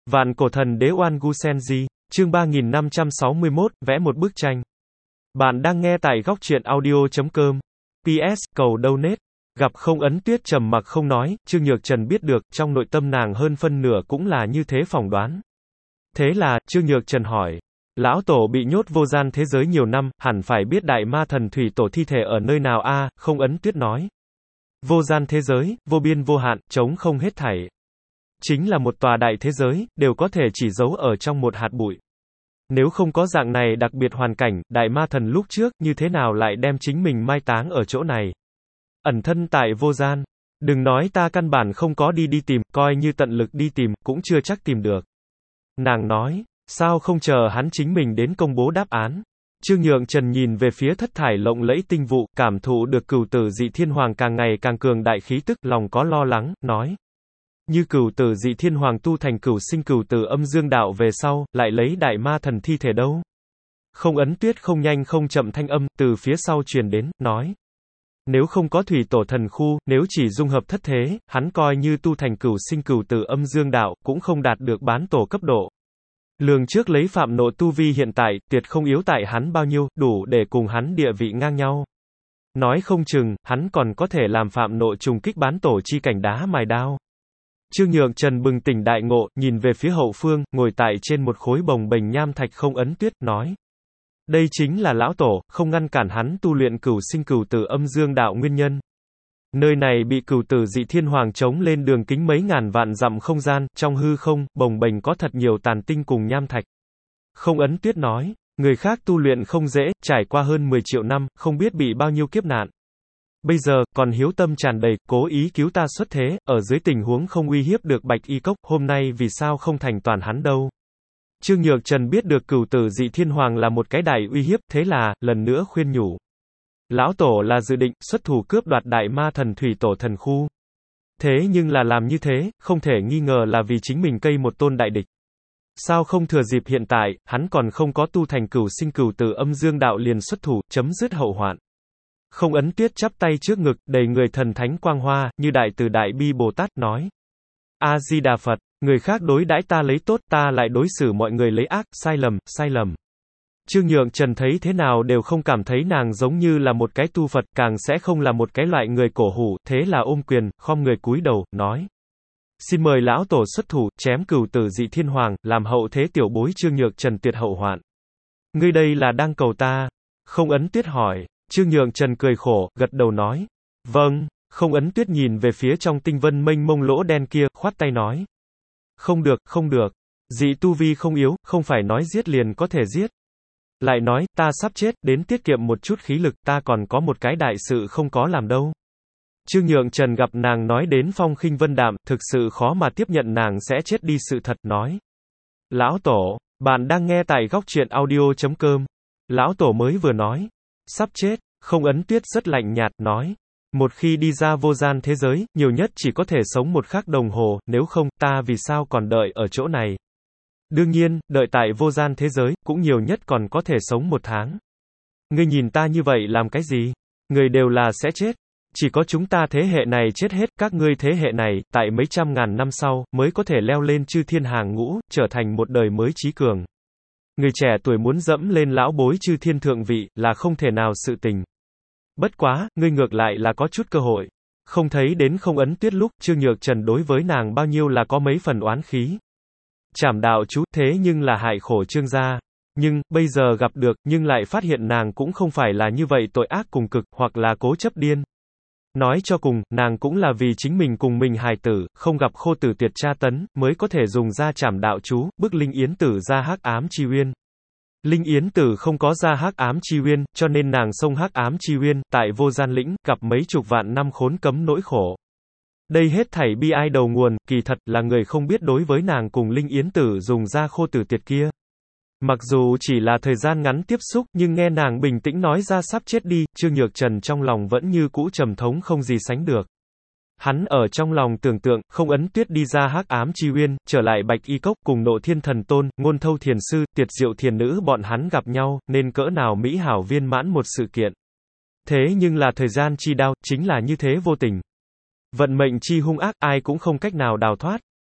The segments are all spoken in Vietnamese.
Vạn cổ thần đế Oan Gu Senji, chương 3561, vẽ một bức tranh. Bạn đang nghe tại góc truyện audio.com. PS, cầu donate. Gặp không ấn tuyết trầm mặc không nói, Trương Nhược Trần biết được, trong nội tâm nàng hơn phân nửa cũng là như thế phỏng đoán. Thế là, Trương Nhược Trần hỏi. Lão tổ bị nhốt vô gian thế giới nhiều năm, hẳn phải biết đại ma thần thủy tổ thi thể ở nơi nào a? Không ấn tuyết nói. Vô gian thế giới, vô biên vô hạn, trống không hết thảy. Chính là một tòa đại thế giới, đều có thể chỉ giấu ở trong một hạt bụi. Nếu không có dạng này đặc biệt hoàn cảnh, đại ma thần lúc trước, như thế nào lại đem chính mình mai táng ở chỗ này? Ẩn thân tại vô gian. Đừng nói ta căn bản không có đi tìm, coi như tận lực đi tìm, cũng chưa chắc tìm được. Nàng nói, sao không chờ hắn chính mình đến công bố đáp án? Trương Nhượng Trần nhìn về phía thất thải lộng lẫy tinh vụ, cảm thụ được cửu tử dị thiên hoàng càng ngày càng cường đại khí tức, lòng có lo lắng, nói. Như cửu tử dị thiên hoàng tu thành cửu sinh cửu tử âm dương đạo về sau, lại lấy đại ma thần thi thể đâu? Không ấn tuyết không nhanh không chậm thanh âm, từ phía sau truyền đến, nói. Nếu không có thủy tổ thần khu, nếu chỉ dung hợp thất thế, hắn coi như tu thành cửu sinh cửu tử âm dương đạo, cũng không đạt được bán tổ cấp độ. Lường trước lấy Phạm Nộ tu vi hiện tại, tuyệt không yếu tại hắn bao nhiêu, đủ để cùng hắn địa vị ngang nhau. Nói không chừng, hắn còn có thể làm Phạm Nộ trùng kích bán tổ chi cảnh đá mài đao. Trương Nhượng Trần bừng tỉnh đại ngộ, nhìn về phía hậu phương, ngồi tại trên một khối bồng bềnh nham thạch không ấn tuyết, nói. Đây chính là lão tổ, không ngăn cản hắn tu luyện cửu sinh cửu tử âm dương đạo nguyên nhân. Nơi này bị cửu tử dị thiên hoàng chống lên đường kính mấy ngàn vạn dặm không gian, trong hư không, bồng bềnh có thật nhiều tàn tinh cùng nham thạch. Không ấn tuyết nói, người khác tu luyện không dễ, trải qua hơn 10 triệu năm, không biết bị bao nhiêu kiếp nạn. Bây giờ, còn hiếu tâm tràn đầy, cố ý cứu ta xuất thế, ở dưới tình huống không uy hiếp được Bạch Y Cốc, hôm nay vì sao không thành toàn hắn đâu. Trương Nhược Trần biết được cửu tử dị thiên hoàng là một cái đại uy hiếp, thế là, lần nữa khuyên nhủ. Lão tổ là dự định, xuất thủ cướp đoạt đại ma thần thủy tổ thần khu. Thế nhưng là làm như thế, không thể nghi ngờ là vì chính mình cây một tôn đại địch. Sao không thừa dịp hiện tại, hắn còn không có tu thành cửu sinh cửu tử âm dương đạo liền xuất thủ, chấm dứt hậu hoạn. Không ấn tuyết chắp tay trước ngực, đầy người thần thánh quang hoa, như đại từ đại bi Bồ Tát nói. A-di-đà Phật, người khác đối đãi ta lấy tốt, ta lại đối xử mọi người lấy ác, sai lầm, sai lầm. Trương Nhượng Trần thấy thế nào đều không cảm thấy nàng giống như là một cái tu Phật, càng sẽ không là một cái loại người cổ hủ, thế là ôm quyền, khom người cúi đầu, nói. Xin mời lão tổ xuất thủ, chém cửu tử dị thiên hoàng, làm hậu thế tiểu bối Trương Nhượng Trần tuyệt hậu hoạn. Ngươi đây là đang cầu ta? Không ấn tuyết hỏi. Trương Nhượng Trần cười khổ, gật đầu nói. Vâng, không ấn tuyết nhìn về phía trong tinh vân mênh mông lỗ đen kia, khoát tay nói. Không được, không được. Dị tu vi không yếu, không phải nói giết liền có thể giết. Lại nói, ta sắp chết, đến tiết kiệm một chút khí lực, ta còn có một cái đại sự không có làm đâu. Trương Nhượng Trần gặp nàng nói đến phong khinh vân đạm, thực sự khó mà tiếp nhận nàng sẽ chết đi sự thật, nói. Lão tổ, bạn đang nghe tại góc truyện audio.com. Lão tổ mới vừa nói. Sắp chết, không ấn tuyết rất lạnh nhạt, nói. Một khi đi ra vô gian thế giới, nhiều nhất chỉ có thể sống một khắc đồng hồ, nếu không, ta vì sao còn đợi ở chỗ này. Đương nhiên, đợi tại vô gian thế giới, cũng nhiều nhất còn có thể sống 1 tháng. Ngươi nhìn ta như vậy làm cái gì? Người đều là sẽ chết. Chỉ có chúng ta thế hệ này chết hết, các ngươi thế hệ này, tại mấy trăm ngàn năm sau, mới có thể leo lên chư thiên hàng ngũ, trở thành một đời mới trí cường. Người trẻ tuổi muốn dẫm lên lão bối chư thiên thượng vị, là không thể nào sự tình. Bất quá, ngươi ngược lại là có chút cơ hội. Không thấy đến không ấn tuyết lúc, Trương Nhược Trần đối với nàng bao nhiêu là có mấy phần oán khí. Trảm đạo chú, thế nhưng là hại khổ Trương gia. Nhưng, bây giờ gặp được, nhưng lại phát hiện nàng cũng không phải là như vậy tội ác cùng cực, hoặc là cố chấp điên. Nói cho cùng, nàng cũng là vì chính mình cùng mình hài tử, không gặp khô tử tuyệt tra tấn, mới có thể dùng ra trảm đạo chú, bức Linh Yến Tử ra hắc ám chi uyên. Linh Yến Tử không có ra hắc ám chi uyên, cho nên nàng xông hắc ám chi uyên, tại vô gian lĩnh, gặp mấy chục vạn năm khốn cấm nỗi khổ. Đây hết thảy bi ai đầu nguồn, kỳ thật là người không biết đối với nàng cùng Linh Yến Tử dùng ra khô tử tuyệt kia. Mặc dù chỉ là thời gian ngắn tiếp xúc, nhưng nghe nàng bình tĩnh nói ra sắp chết đi, Trương Nhược Trần trong lòng vẫn như cũ trầm thống không gì sánh được. Hắn ở trong lòng tưởng tượng, không ấn tuyết đi ra hắc ám chi uyên, trở lại Bạch Y Cốc cùng Nộ Thiên Thần Tôn, Ngôn Thâu Thiền Sư, Tiệt Diệu Thiền Nữ bọn hắn gặp nhau, nên cỡ nào mỹ hảo viên mãn một sự kiện. Thế nhưng là thời gian chi đao, chính là như thế vô tình. Vận mệnh chi hung ác, ai cũng không cách nào đào thoát.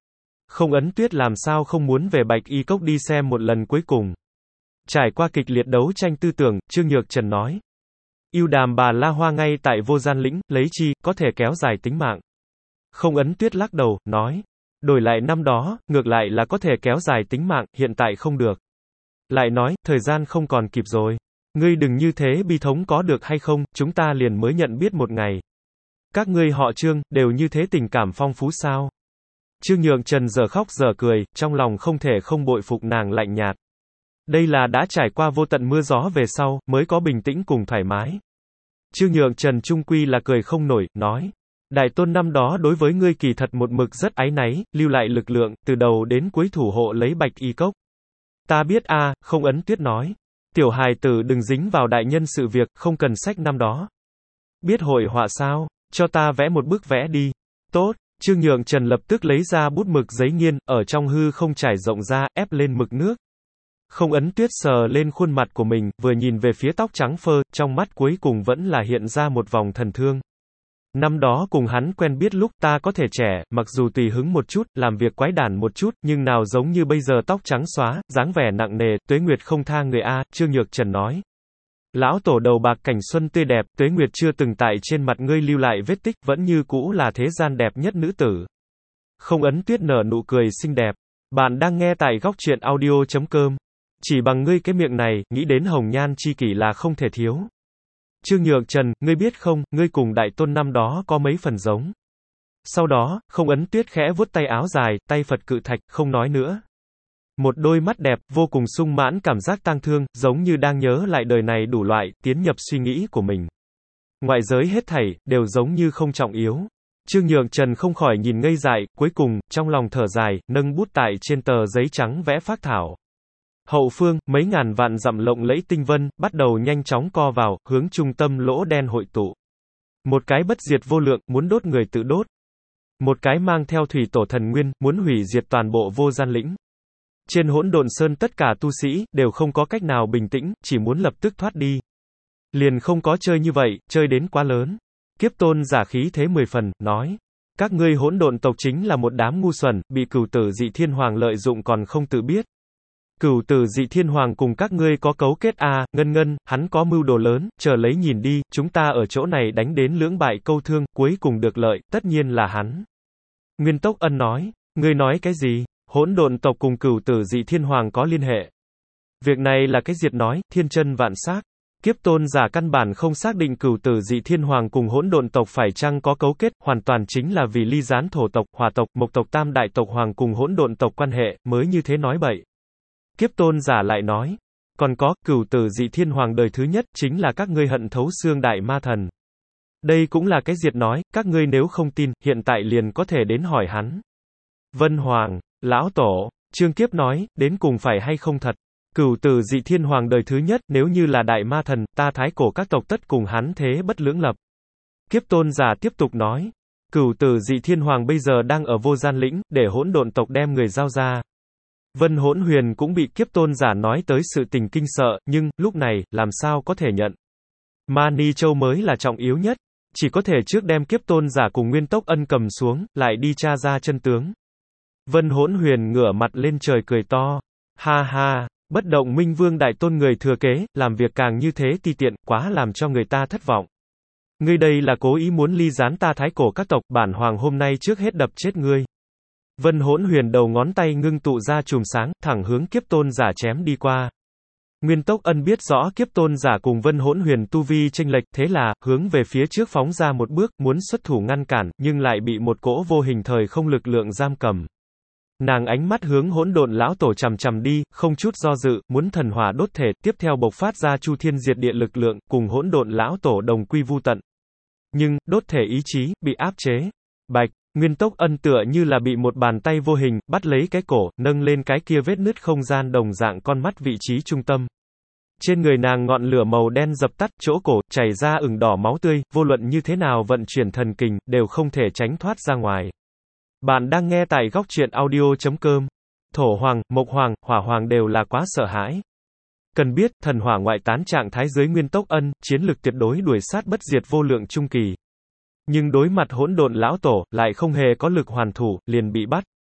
Không Ấn Tuyết làm sao không muốn về Bạch Y Cốc đi xem một lần cuối cùng. Trải qua kịch liệt đấu tranh tư tưởng, Trương Nhược Trần nói. Ưu đàm Bà La Hoa ngay tại Vô Gian Lĩnh, lấy chi, có thể kéo dài tính mạng. Không Ấn Tuyết lắc đầu, nói. Đổi lại năm đó, ngược lại là có thể kéo dài tính mạng, hiện tại không được. Lại nói, thời gian không còn kịp rồi. Ngươi đừng như thế bi thống có được hay không, chúng ta liền mới nhận biết một ngày. Các ngươi họ Trương, đều như thế tình cảm phong phú sao? Trương Nhượng Trần giờ khóc giờ cười, trong lòng không thể không bội phục nàng lạnh nhạt. Đây là đã trải qua vô tận mưa gió về sau, mới có bình tĩnh cùng thoải mái. Trương Nhượng Trần trung quy là cười không nổi, nói. Đại tôn năm đó đối với ngươi kỳ thật một mực rất áy náy, lưu lại lực lượng, từ đầu đến cuối thủ hộ lấy Bạch Y Cốc. Ta biết a, Không Ấn Tuyết nói. Tiểu hài tử đừng dính vào đại nhân sự việc, không cần sách năm đó. Biết hội họa sao? Cho ta vẽ một bức vẽ đi. Tốt. Trương Nhượng Trần lập tức lấy ra bút mực giấy nghiên, ở trong hư không trải rộng ra, ép lên mực nước. Không Ấn Tuyết sờ lên khuôn mặt của mình, vừa nhìn về phía tóc trắng phơ, trong mắt cuối cùng vẫn là hiện ra một vòng thần thương. Năm đó cùng hắn quen biết lúc ta có thể trẻ, mặc dù tùy hứng một chút, làm việc quái đản một chút, nhưng nào giống như bây giờ tóc trắng xóa, dáng vẻ nặng nề, tuế nguyệt không tha người a, Trương Nhược Trần nói. Lão tổ đầu bạc cảnh xuân tươi đẹp, tuế nguyệt chưa từng tại trên mặt ngươi lưu lại vết tích, vẫn như cũ là thế gian đẹp nhất nữ tử. Không Ấn Tuyết nở nụ cười xinh đẹp. Bạn đang nghe tại góc truyện audio.com. Chỉ bằng ngươi cái miệng này, nghĩ đến hồng nhan chi kỷ là không thể thiếu. Trương Nhược Trần, ngươi biết không, ngươi cùng đại tôn năm đó có mấy phần giống. Sau đó, Không Ấn Tuyết khẽ vuốt tay áo dài, tay Phật cự thạch, không nói nữa. Một đôi mắt đẹp, vô cùng sung mãn cảm giác tang thương, giống như đang nhớ lại đời này đủ loại, tiến nhập suy nghĩ của mình. Ngoại giới hết thảy, đều giống như không trọng yếu. Trương Nhược Trần không khỏi nhìn ngây dại, cuối cùng, trong lòng thở dài, nâng bút tại trên tờ giấy trắng vẽ phác thảo. Hậu phương, mấy ngàn vạn dặm lộng lẫy tinh vân, bắt đầu nhanh chóng co vào, hướng trung tâm lỗ đen hội tụ. Một cái bất diệt vô lượng, muốn đốt người tự đốt. Một cái mang theo thủy tổ thần nguyên, muốn hủy diệt toàn bộ Vô Gian Lĩnh. Trên Hỗn Độn Sơn tất cả tu sĩ, đều không có cách nào bình tĩnh, chỉ muốn lập tức thoát đi. Liền không có chơi như vậy, chơi đến quá lớn. Kiếp Tôn giả khí thế 10 phần, nói. Các ngươi hỗn độn tộc chính là một đám ngu xuẩn, bị Cửu Tử Dị Thiên Hoàng lợi dụng còn không tự biết. Cửu Tử Dị Thiên Hoàng cùng các ngươi có cấu kết a, Ngân, hắn có mưu đồ lớn, chờ lấy nhìn đi, chúng ta ở chỗ này đánh đến lưỡng bại câu thương, cuối cùng được lợi, tất nhiên là hắn. Nguyên Tốc Ân nói, ngươi nói cái gì? Hỗn độn tộc cùng Cửu Tử Dị Thiên Hoàng có liên hệ. Việc này là cái diệt nói, thiên chân vạn xác. Kiếp Tôn giả căn bản không xác định Cửu Tử Dị Thiên Hoàng cùng hỗn độn tộc phải chăng có cấu kết, hoàn toàn chính là vì ly gián thổ tộc, hỏa tộc, mộc tộc tam đại tộc hoàng cùng hỗn độn tộc quan hệ, mới như thế nói bậy. Kiếp Tôn giả lại nói, còn có, Cửu Tử Dị Thiên Hoàng đời thứ nhất, chính là các ngươi hận thấu xương đại ma thần. Đây cũng là cái diệt nói, các ngươi nếu không tin, hiện tại liền có thể đến hỏi hắn. Vân Hoàng, Lão Tổ, Trương Kiếp nói, đến cùng phải hay không thật. Cửu Tử Dị Thiên Hoàng đời thứ nhất, nếu như là đại ma thần, ta thái cổ các tộc tất cùng hắn thế bất lưỡng lập. Kiếp Tôn giả tiếp tục nói, Cửu Tử Dị Thiên Hoàng bây giờ đang ở Vô Gian Lĩnh, để hỗn độn tộc đem người giao ra. Vân Hỗn Huyền cũng bị Kiếp Tôn giả nói tới sự tình kinh sợ, nhưng, lúc này, làm sao có thể nhận. Mani Châu mới là trọng yếu nhất, chỉ có thể trước đem Kiếp Tôn giả cùng Nguyên Tốc Ân cầm xuống, lại đi tra ra chân tướng. Vân Hỗn Huyền ngửa mặt lên trời cười to, ha ha. Bất động Minh Vương đại tôn người thừa kế, làm việc càng như thế ti tiện, quá làm cho người ta thất vọng. Ngươi đây là cố ý muốn ly gián ta thái cổ các tộc, bản hoàng hôm nay trước hết đập chết ngươi. Vân Hỗn Huyền đầu ngón tay ngưng tụ ra chùm sáng, thẳng hướng Kiếp Tôn giả chém đi qua. Nguyên Tốc Ân biết rõ Kiếp Tôn giả cùng Vân Hỗn Huyền tu vi chênh lệch, thế là, hướng về phía trước phóng ra một bước, muốn xuất thủ ngăn cản, nhưng lại bị một cỗ vô hình thời không lực lượng giam cầm. Nàng ánh mắt hướng hỗn độn lão tổ chằm chằm đi, không chút do dự, muốn thần hỏa đốt thể, tiếp theo bộc phát ra chu thiên diệt địa lực lượng, cùng hỗn độn lão tổ đồng quy vu tận. Nhưng, đốt thể ý chí, bị áp chế. Bạch, Nguyên Tốc Ân tựa như là bị một bàn tay vô hình, bắt lấy cái cổ, nâng lên cái kia vết nứt không gian đồng dạng con mắt vị trí trung tâm. Trên người nàng ngọn lửa màu đen dập tắt, chỗ cổ, chảy ra ửng đỏ máu tươi, vô luận như thế nào vận chuyển thần kình, đều không thể tránh thoát ra ngoài. Bạn đang nghe tại góc truyện audio.com. Thổ Hoàng, Mộc Hoàng, Hỏa Hoàng đều là quá sợ hãi. Cần biết, thần hỏa ngoại tán trạng thái dưới Nguyên Tốc Ân, chiến lực tuyệt đối đuổi sát bất diệt vô lượng trung kỳ. Nhưng đối mặt hỗn độn lão tổ, lại không hề có lực hoàn thủ, liền bị bắt.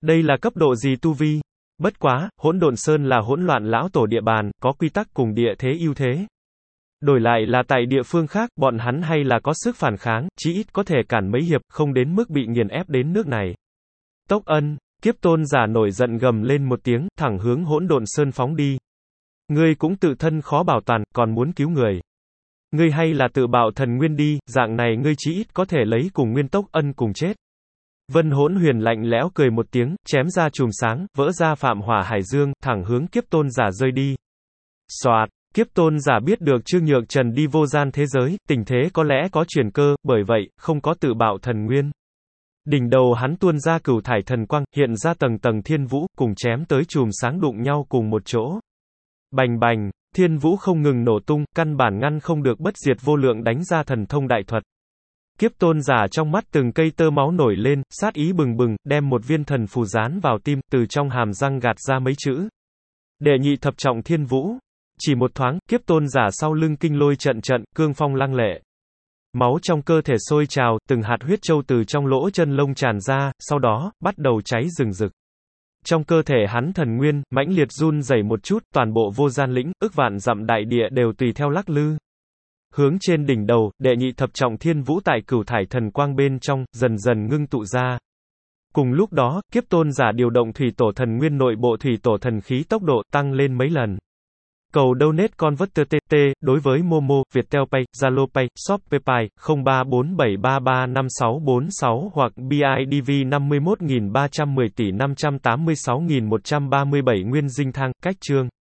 Đây là cấp độ gì tu vi? Bất quá, Hỗn Độn Sơn là hỗn loạn lão tổ địa bàn, có quy tắc cùng địa thế ưu thế. Đổi lại là tại địa phương khác, bọn hắn hay là có sức phản kháng, chí ít có thể cản mấy hiệp, không đến mức bị nghiền ép đến nước này. Tốc Ân, Kiếp Tôn giả nổi giận gầm lên một tiếng, thẳng hướng Hỗn Độn Sơn phóng đi. Ngươi cũng tự thân khó bảo toàn, còn muốn cứu người. Ngươi hay là tự bạo thần nguyên đi, dạng này ngươi chí ít có thể lấy cùng nguyên Tốc Ân cùng chết. Vân Hỗn Huyền lạnh lẽo cười một tiếng, chém ra chùm sáng, vỡ ra Phạm Hỏa Hải Dương, thẳng hướng Kiếp Tôn giả rơi đi. Soạt, Kiếp Tôn giả biết được Trương Nhược Trần đi vô gian thế giới, tình thế có lẽ có chuyển cơ, bởi vậy, không có tự bạo thần nguyên. Đỉnh đầu hắn tuôn ra cửu thải thần quang, hiện ra tầng tầng thiên vũ, cùng chém tới chùm sáng đụng nhau cùng một chỗ. Bành bành, thiên vũ không ngừng nổ tung, căn bản ngăn không được bất diệt vô lượng đánh ra thần thông đại thuật. Kiếp Tôn giả trong mắt từng cây tơ máu nổi lên, sát ý bừng bừng, đem một viên thần phù dán vào tim, từ trong hàm răng gạt ra mấy chữ. Đệ nhị thập trọng thiên vũ. Chỉ một thoáng, Kiếp Tôn giả sau lưng kinh lôi trận trận, cương phong lăng lệ. Máu trong cơ thể sôi trào, từng hạt huyết châu từ trong lỗ chân lông tràn ra, sau đó, bắt đầu cháy rừng rực. Trong cơ thể hắn thần nguyên, mãnh liệt run rẩy một chút, toàn bộ vô gian lĩnh, ức vạn dặm đại địa đều tùy theo lắc lư. Hướng trên đỉnh đầu, đệ nhị thập trọng thiên vũ tại cửu thải thần quang bên trong, dần dần ngưng tụ ra. Cùng lúc đó, Kiếp Tôn giả điều động thủy tổ thần nguyên nội bộ thủy tổ thần khí tốc độ tăng lên mấy lần. Cầu donate converter TT, đối với Momo, Viettel Pay, Zalo Pay, Shopee Pay, 0347335646 hoặc BIDV 51.310 tỷ 586.137 nguyên dinh thang, cách chương.